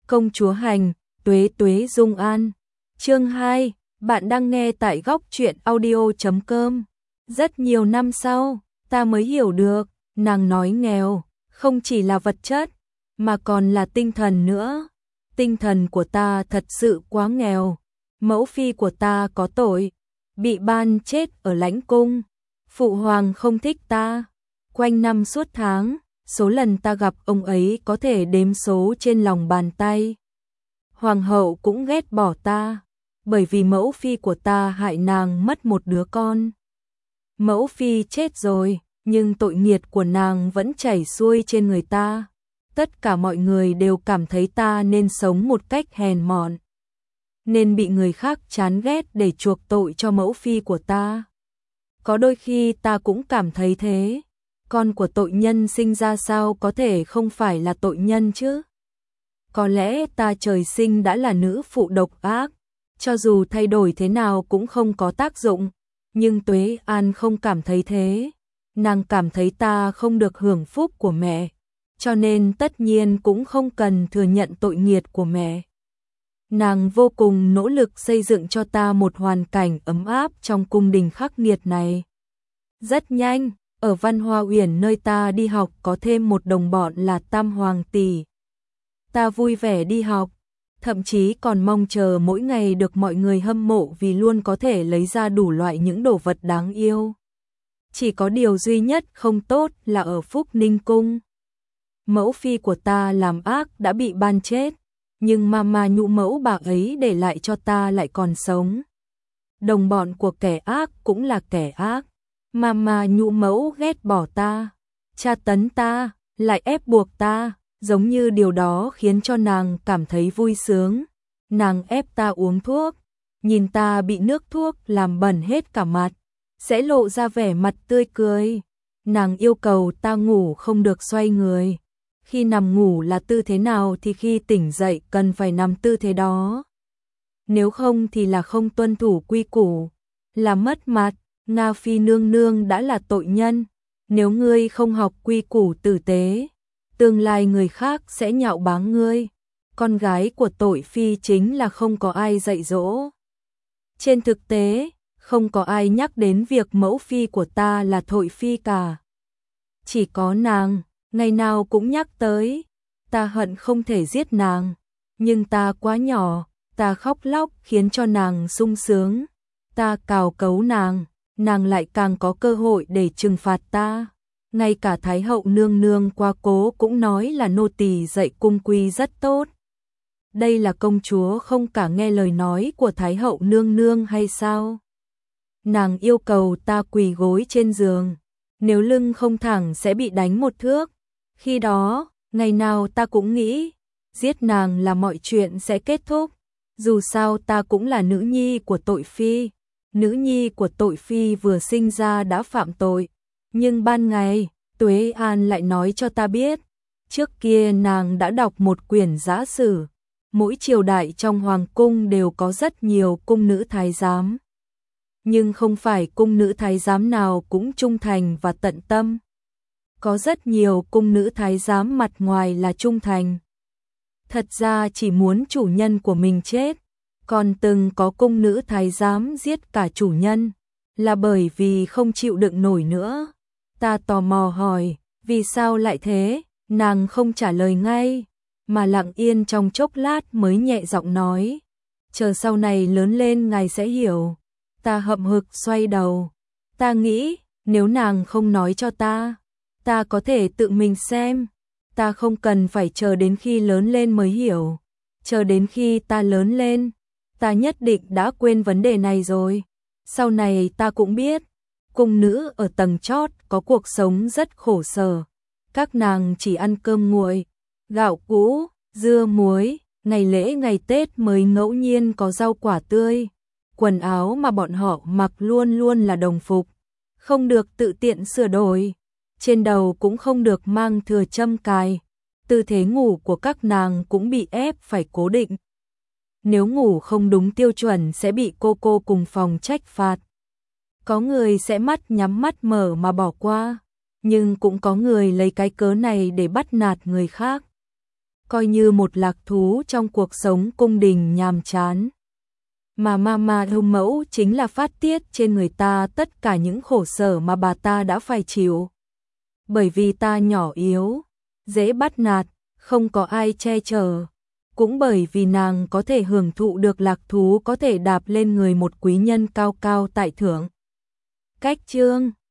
Công chúa hành, tuế tuế dung an. Chương 2, bạn đang nghe tại góc truyện audio.com. Rất nhiều năm sau, ta mới hiểu được, nàng nói nghèo, không chỉ là vật chất, mà còn là tinh thần nữa. Tinh thần của ta thật sự quá nghèo. Mẫu phi của ta có tội, bị ban chết ở lãnh cung. Phụ hoàng không thích ta. Quanh năm suốt tháng, số lần ta gặp ông ấy có thể đếm số trên lòng bàn tay. Hoàng hậu cũng ghét bỏ ta, bởi vì mẫu phi của ta hại nàng mất một đứa con. Mẫu phi chết rồi, nhưng tội nghiệt của nàng vẫn chảy xuôi trên người ta. Tất cả mọi người đều cảm thấy ta nên sống một cách hèn mọn, nên bị người khác chán ghét để chuộc tội cho mẫu phi của ta. Có đôi khi ta cũng cảm thấy thế. Con của tội nhân sinh ra sao có thể không phải là tội nhân chứ? Có lẽ ta trời sinh đã là nữ phụ độc ác, cho dù thay đổi thế nào cũng không có tác dụng, nhưng Tuế An không cảm thấy thế. Nàng cảm thấy ta không được hưởng phúc của mẹ, cho nên tất nhiên cũng không cần thừa nhận tội nghiệt của mẹ. Nàng vô cùng nỗ lực xây dựng cho ta một hoàn cảnh ấm áp trong cung đình khắc nghiệt này. Rất nhanh, ở Văn Hoa Uyển nơi ta đi học có thêm một đồng bọn là Tam Hoàng tỷ. Ta vui vẻ đi học, thậm chí còn mong chờ mỗi ngày được mọi người hâm mộ vì luôn có thể lấy ra đủ loại những đồ vật đáng yêu. Chỉ có điều duy nhất không tốt là ở Phúc Ninh Cung. Mẫu phi của ta làm ác đã bị ban chết, nhưng mama nhũ mẫu bà ấy để lại cho ta lại còn sống. Đồng bọn của kẻ ác cũng là kẻ ác. Mama nhũ mẫu ghét bỏ ta, tra tấn ta, lại ép buộc ta, giống như điều đó khiến cho nàng cảm thấy vui sướng. Nàng ép ta uống thuốc, nhìn ta bị nước thuốc làm bẩn hết cả mặt, sẽ lộ ra vẻ mặt tươi cười. Nàng yêu cầu ta ngủ không được xoay người. Khi nằm ngủ là tư thế nào thì khi tỉnh dậy cần phải nằm tư thế đó. Nếu không thì là không tuân thủ quy củ, là mất mặt. Nga phi nương nương đã là tội nhân, nếu ngươi không học quy củ tử tế, tương lai người khác sẽ nhạo báng ngươi. Con gái của tội phi chính là không có ai dạy dỗ. Trên thực tế, không có ai nhắc đến việc mẫu phi của ta là tội phi cả. Chỉ có nàng, ngày nào cũng nhắc tới. Ta hận không thể giết nàng, nhưng ta quá nhỏ, ta khóc lóc khiến cho nàng sung sướng. Ta cào cấu nàng, nàng lại càng có cơ hội để trừng phạt ta. Ngay cả Thái hậu nương nương qua cố cũng nói là nô tỳ dạy cung quy rất tốt. Đây là công chúa không cả nghe lời nói của Thái hậu nương nương hay sao? Nàng yêu cầu ta quỳ gối trên giường, nếu lưng không thẳng sẽ bị đánh một thước. Khi đó, ngày nào ta cũng nghĩ, giết nàng là mọi chuyện sẽ kết thúc. Dù sao ta cũng là nữ nhi của tội phi. Nữ nhi của tội phi vừa sinh ra đã phạm tội. Nhưng ban ngày, Tuế An lại nói cho ta biết, trước kia nàng đã đọc một quyển giã sử. Mỗi triều đại trong hoàng cung đều có rất nhiều cung nữ thái giám. Nhưng không phải cung nữ thái giám nào cũng trung thành và tận tâm. Có rất nhiều cung nữ thái giám mặt ngoài là trung thành, thật ra chỉ muốn chủ nhân của mình chết. Còn từng có cung nữ thái giám giết cả chủ nhân, là bởi vì không chịu đựng nổi nữa. Ta tò mò hỏi, vì sao lại thế? Nàng không trả lời ngay, mà lặng yên trong chốc lát mới nhẹ giọng nói, chờ sau này lớn lên ngài sẽ hiểu. Ta hậm hực xoay đầu, ta nghĩ, nếu nàng không nói cho ta có thể tự mình xem. Ta không cần phải chờ đến khi lớn lên mới hiểu. Chờ đến khi ta lớn lên, ta nhất định đã quên vấn đề này rồi. Sau này ta cũng biết, cung nữ ở tầng chót có cuộc sống rất khổ sở. Các nàng chỉ ăn cơm nguội, gạo cũ, dưa muối, ngày lễ ngày Tết mới ngẫu nhiên có rau quả tươi. Quần áo mà bọn họ mặc luôn luôn là đồng phục, không được tự tiện sửa đổi. Trên đầu cũng không được mang thừa châm cài. Tư thế ngủ của các nàng cũng bị ép phải cố định. Nếu ngủ không đúng tiêu chuẩn sẽ bị cô cùng phòng trách phạt. Có người sẽ mắt nhắm mắt mở mà bỏ qua, nhưng cũng có người lấy cái cớ này để bắt nạt người khác. coi như một lạc thú trong cuộc sống cung đình nhàm chán. Mà mama hông mẫu chính là phát tiết trên người ta tất cả những khổ sở mà bà ta đã phải chịu. Bởi vì ta nhỏ yếu, dễ bắt nạt, không có ai che chở. Cũng bởi vì nàng có thể hưởng thụ được lạc thú có thể đạp lên người một quý nhân cao cao tại thượng. Cách chương